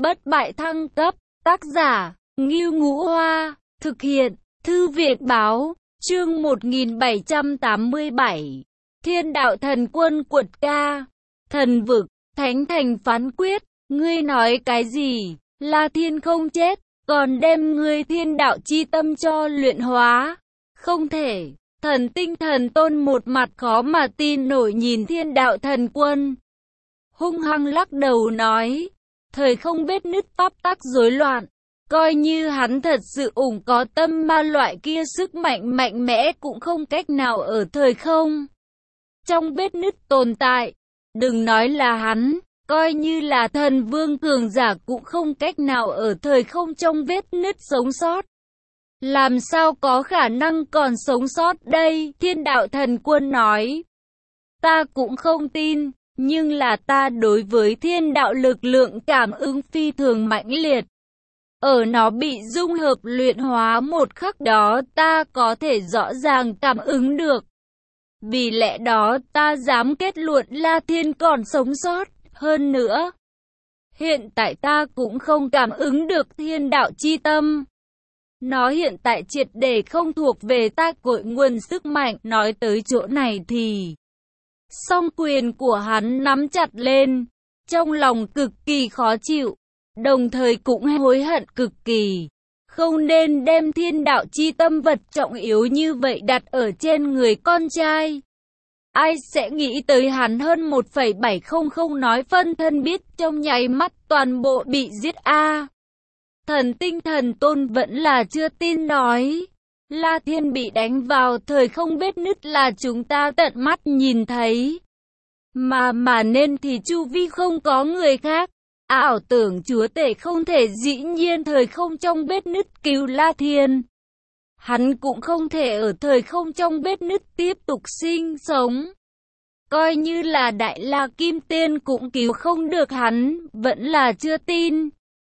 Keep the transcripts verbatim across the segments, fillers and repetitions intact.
Bất bại thăng cấp, tác giả, Ngưu Ngũ Hoa, thực hiện, Thư viện Báo, chương một nghìn bảy trăm tám mươi bảy. Thiên đạo thần quân quật ca, thần vực, thánh thành phán quyết, ngươi nói cái gì, La Thiên không chết, còn đem ngươi thiên đạo chi tâm cho luyện hóa, không thể. Thần tinh thần tôn một mặt khó mà tin nổi nhìn thiên đạo thần quân, hung hăng lắc đầu nói, thời không biết nứt pháp tắc rối loạn, coi như hắn thật sự ủng có tâm ma loại kia sức mạnh mạnh mẽ cũng không cách nào ở thời không trong vết nứt tồn tại, đừng nói là hắn, coi như là thần vương cường giả cũng không cách nào ở thời không trong vết nứt sống sót. Làm sao có khả năng còn sống sót đây? Thiên đạo thần quân nói. Ta cũng không tin, nhưng là ta đối với thiên đạo lực lượng cảm ứng phi thường mãnh liệt. Ở nó bị dung hợp luyện hóa một khắc đó ta có thể rõ ràng cảm ứng được. Vì lẽ đó ta dám kết luận La Thiên còn sống sót. Hơn nữa, hiện tại ta cũng không cảm ứng được thiên đạo chi tâm. Nó hiện tại triệt để không thuộc về ta cội nguồn sức mạnh. Nói tới chỗ này thì song quyền của hắn nắm chặt lên, trong lòng cực kỳ khó chịu, đồng thời cũng hối hận cực kỳ. Không nên đem thiên đạo chi tâm vật trọng yếu như vậy đặt ở trên người con trai. Ai sẽ nghĩ tới hắn hơn một phẩy bảy không không nói phân thân biết trong nháy mắt toàn bộ bị giết a. Thần tinh thần tôn vẫn là chưa tin nói. La Thiên bị đánh vào thời không vết nứt là chúng ta tận mắt nhìn thấy. Mà mà nên thì chu vi không có người khác. Ảo tưởng chúa tể không thể dĩ nhiên thời không trong vết nứt cứu La Thiên. Hắn cũng không thể ở thời không trong vết nứt tiếp tục sinh sống. Coi như là Đại La Kim Tiên cũng cứu không được hắn, vẫn là chưa tin.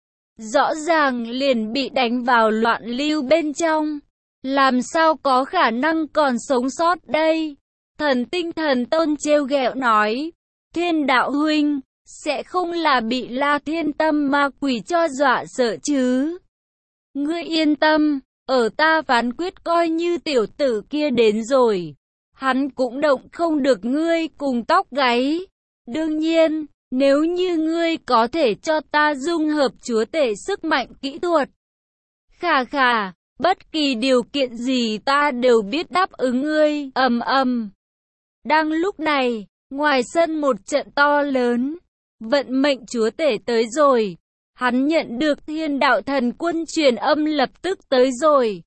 Rõ ràng liền bị đánh vào loạn lưu bên trong. Làm sao có khả năng còn sống sót đây? Thần tinh thần tôn trêu ghẹo nói. Thiên đạo huynh, sẽ không là bị La Thiên tâm ma quỷ cho dọa sợ chứ? Ngươi yên tâm, ở ta phán quyết coi như tiểu tử kia đến rồi. Hắn cũng động không được ngươi cùng tóc gáy. Đương nhiên, nếu như ngươi có thể cho ta dung hợp chúa tể sức mạnh kỹ thuật. Khà khà, bất kỳ điều kiện gì ta đều biết đáp ứng ngươi, ầm ầm. Đang lúc này, ngoài sân một trận to lớn, vận mệnh chúa tể tới rồi. Hắn nhận được thiên đạo thần quân truyền âm lập tức tới rồi.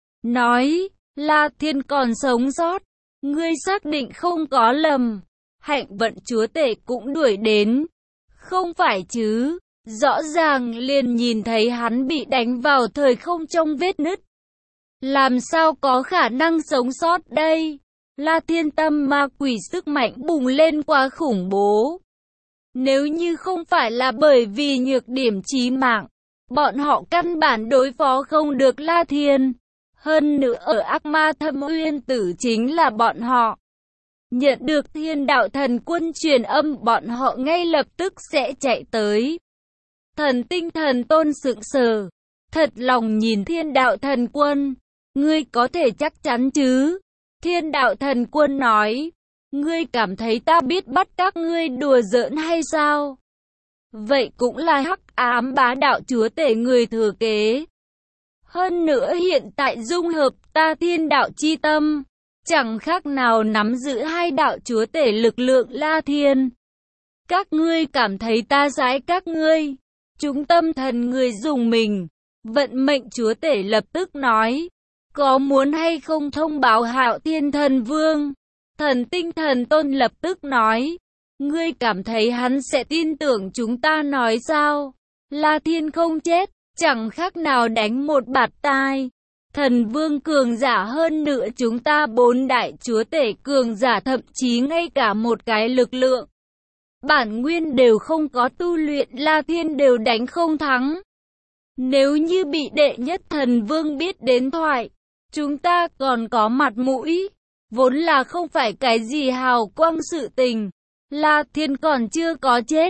Nói, La Thiên còn sống sót, ngươi xác định không có lầm. Hạnh vận chúa tể cũng đuổi đến. Không phải chứ, rõ ràng liền nhìn thấy hắn bị đánh vào thời không trong vết nứt. Làm sao có khả năng sống sót đây? La Thiên tâm ma quỷ sức mạnh bùng lên quá khủng bố. Nếu như không phải là bởi vì nhược điểm chí mạng, bọn họ căn bản đối phó không được La Thiên. Hơn nữa ở ác ma thâm uyên tử chính là bọn họ. Nhận được thiên đạo thần quân truyền âm bọn họ ngay lập tức sẽ chạy tới. Thần tinh thần tôn sững sờ, thật lòng nhìn thiên đạo thần quân. Ngươi có thể chắc chắn chứ? Thiên đạo thần quân nói. Ngươi cảm thấy ta biết bắt các ngươi đùa giỡn hay sao? Vậy cũng là hắc ám bá đạo chúa tể người thừa kế. Hơn nữa hiện tại dung hợp ta thiên đạo chi tâm, chẳng khác nào nắm giữ hai đạo chúa tể lực lượng La Thiên. Các ngươi cảm thấy ta giãi các ngươi. Chúng tâm thần người dùng mình. Vận mệnh chúa tể lập tức nói. Có muốn hay không thông báo Hạo Thiên thần vương? Thần tinh thần tôn lập tức nói. Ngươi cảm thấy hắn sẽ tin tưởng chúng ta nói sao? La Thiên không chết, chẳng khác nào đánh một bạt tai. Thần vương cường giả hơn nữa chúng ta bốn đại chúa tể cường giả thậm chí ngay cả một cái lực lượng bản nguyên đều không có tu luyện La Thiên đều đánh không thắng. Nếu như bị đệ nhất thần vương biết đến thoại, chúng ta còn có mặt mũi. Vốn là không phải cái gì hào quang sự tình. La Thiên còn chưa có chết.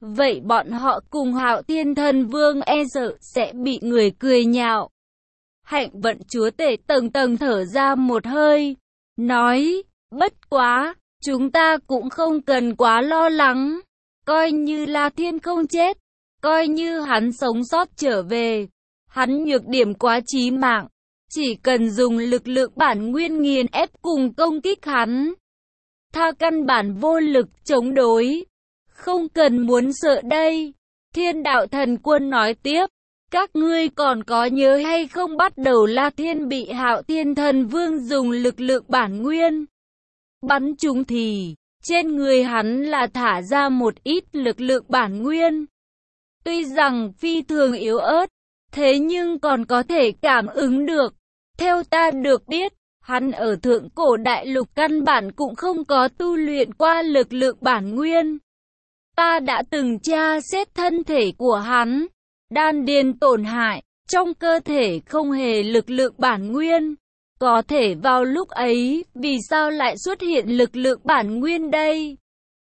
vậy bọn họ cùng Hạo Thiên Thần Vương e sợ sẽ bị người cười nhạo. Hạnh Vận Chúa Tể tầng tầng thở ra một hơi, nói, bất quá, chúng ta cũng không cần quá lo lắng, coi như La Thiên không chết, coi như hắn sống sót trở về, hắn nhược điểm quá chí mạng, chỉ cần dùng lực lượng bản nguyên nghiền ép cùng công kích hắn, tha căn bản vô lực chống đối, không cần muốn sợ đây. Thiên Đạo Thần Quân nói tiếp, các ngươi còn có nhớ hay không bắt đầu La Thiên bị Hạo Thiên Thần Vương dùng lực lượng bản nguyên bắn trúng thì trên người hắn là thả ra một ít lực lượng bản nguyên. Tuy rằng phi thường yếu ớt, thế nhưng còn có thể cảm ứng được. Theo ta được biết, hắn ở thượng cổ đại lục căn bản cũng không có tu luyện qua lực lượng bản nguyên. Ta đã từng tra xét thân thể của hắn, đan điền tổn hại, trong cơ thể không hề lực lượng bản nguyên. Có thể vào lúc ấy, vì sao lại xuất hiện lực lượng bản nguyên đây?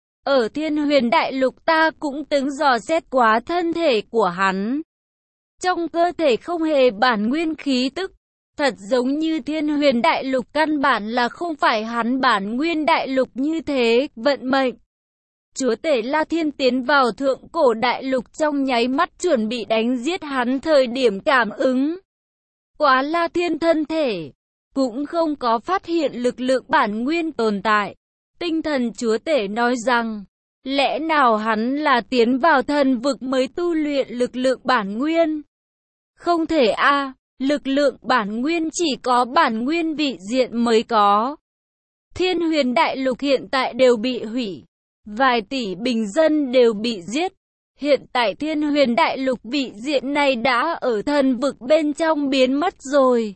Ở Thiên Huyền Đại Lục ta cũng từng dò xét quá thân thể của hắn. Trong cơ thể không hề bản nguyên khí tức, thật giống như Thiên Huyền Đại Lục căn bản là không phải hắn bản nguyên đại lục như thế, vận mệnh. Chúa Tể La Thiên tiến vào thượng cổ đại lục trong nháy mắt chuẩn bị đánh giết hắn thời điểm cảm ứng. Quá La Thiên thân thể, cũng không có phát hiện lực lượng bản nguyên tồn tại. Tinh thần Chúa Tể nói rằng, lẽ nào hắn là tiến vào thần vực mới tu luyện lực lượng bản nguyên? Không thể a, à, lực lượng bản nguyên chỉ có bản nguyên vị diện mới có. Thiên Huyền Đại Lục hiện tại đều bị hủy, vài tỷ bình dân đều bị giết. Hiện tại Thiên Huyền Đại Lục vị diện này đã ở thần vực bên trong biến mất rồi.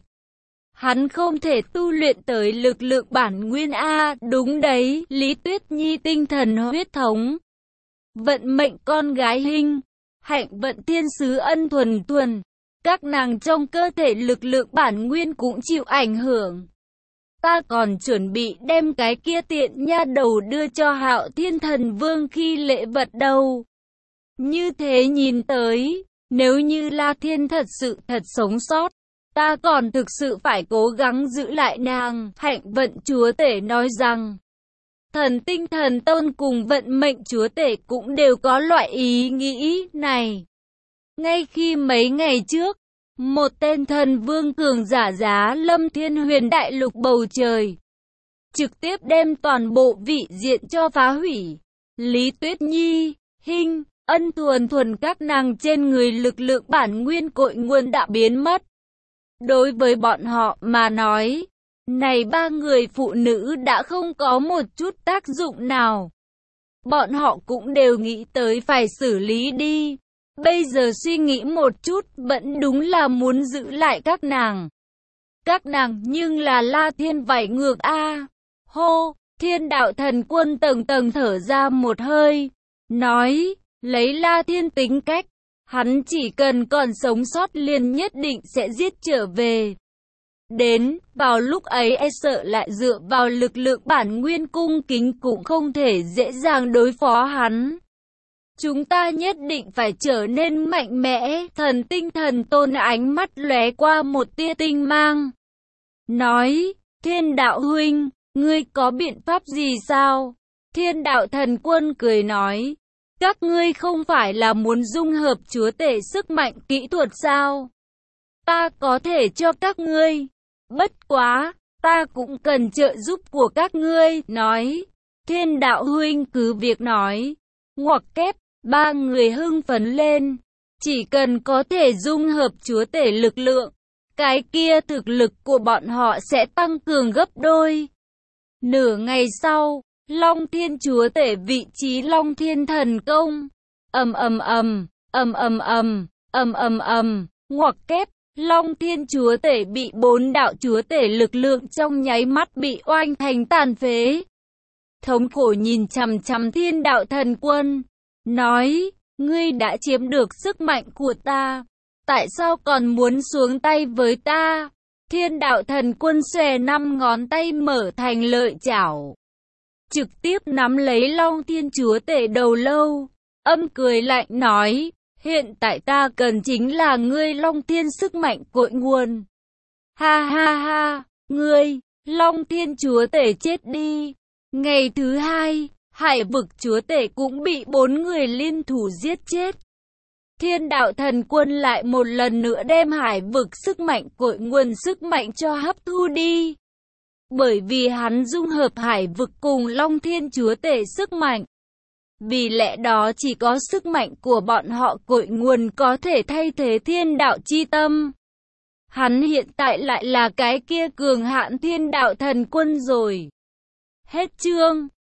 Hắn không thể tu luyện tới lực lượng bản nguyên a, đúng đấy, Lý Tuyết Nhi tinh thần huyết thống. Vận mệnh con gái Hinh, Hạnh Vận Thiên Sứ Ân thuần thuần, các nàng trong cơ thể lực lượng bản nguyên cũng chịu ảnh hưởng. Ta còn chuẩn bị đem cái kia tiện nha đầu đưa cho Hạo Thiên Thần Vương khi lễ vật đâu. Như thế nhìn tới, nếu như La Thiên thật sự thật sống sót, ta còn thực sự phải cố gắng giữ lại nàng. Hạnh Vận Chúa Tể nói rằng, thần tinh thần tôn cùng vận mệnh Chúa Tể cũng đều có loại ý nghĩ này. Ngay khi mấy ngày trước, một tên thần vương cường giả giá lâm Thiên Huyền Đại Lục bầu trời, trực tiếp đem toàn bộ vị diện cho phá hủy. Lý Tuyết Nhi, Hinh, Ân thuần thuần các nàng trên người lực lượng bản nguyên cội nguồn đã biến mất. Đối với bọn họ mà nói, này ba người phụ nữ đã không có một chút tác dụng nào. Bọn họ cũng đều nghĩ tới phải xử lý đi. Bây giờ suy nghĩ một chút vẫn đúng là muốn giữ lại các nàng. Các nàng nhưng là La Thiên vảy ngược a. Hô, Thiên Đạo Thần Quân tầng tầng thở ra một hơi, nói, lấy La Thiên tính cách, hắn chỉ cần còn sống sót liền nhất định sẽ giết trở về. Đến, vào lúc ấy e sợ lại dựa vào lực lượng bản nguyên cung kính cũng không thể dễ dàng đối phó hắn. Chúng ta nhất định phải trở nên mạnh mẽ. Thần tinh thần tôn ánh mắt lóe qua một tia tinh mang, nói, Thiên Đạo huynh, ngươi có biện pháp gì sao? Thiên Đạo Thần Quân cười nói, các ngươi không phải là muốn dung hợp Chúa Tể sức mạnh kỹ thuật sao? Ta có thể cho các ngươi. Bất quá, ta cũng cần trợ giúp của các ngươi. Nói, Thiên Đạo huynh cứ việc nói. Ngoặc kép, ba người hưng phấn lên. Chỉ cần có thể dung hợp Chúa Tể lực lượng, cái kia thực lực của bọn họ sẽ tăng cường gấp đôi. Nửa ngày sau, Long Thiên Chúa Tể vị trí Long Thiên Thần Công. Ầm ầm ầm, ầm ầm ầm, ầm ầm ầm, ngoặc kép, Long Thiên Chúa Tể bị bốn đạo Chúa Tể lực lượng trong nháy mắt bị oanh thành tàn phế. Thống khổ nhìn chằm chằm Thiên Đạo Thần Quân, nói, ngươi đã chiếm được sức mạnh của ta, tại sao còn muốn xuống tay với ta? Thiên Đạo Thần Quân xòe năm ngón tay mở thành lợi chảo, trực tiếp nắm lấy Long Thiên Chúa Tể đầu lâu. âm cười lạnh nói, hiện tại ta cần chính là ngươi Long Thiên sức mạnh cội nguồn. Ha ha ha, ngươi, Long Thiên chúa tể chết đi. Ngày thứ hai, Hải vực chúa tể cũng bị bốn người liên thủ giết chết. Thiên đạo thần quân lại một lần nữa đem hải vực sức mạnh cội nguồn sức mạnh cho hấp thu đi. Bởi vì hắn dung hợp hải vực cùng Long Thiên chúa tể sức mạnh. Vì lẽ đó chỉ có sức mạnh của bọn họ cội nguồn có thể thay thế thiên đạo chi tâm. Hắn hiện tại lại là cái kia cường hạn thiên đạo thần quân rồi. Hết chương.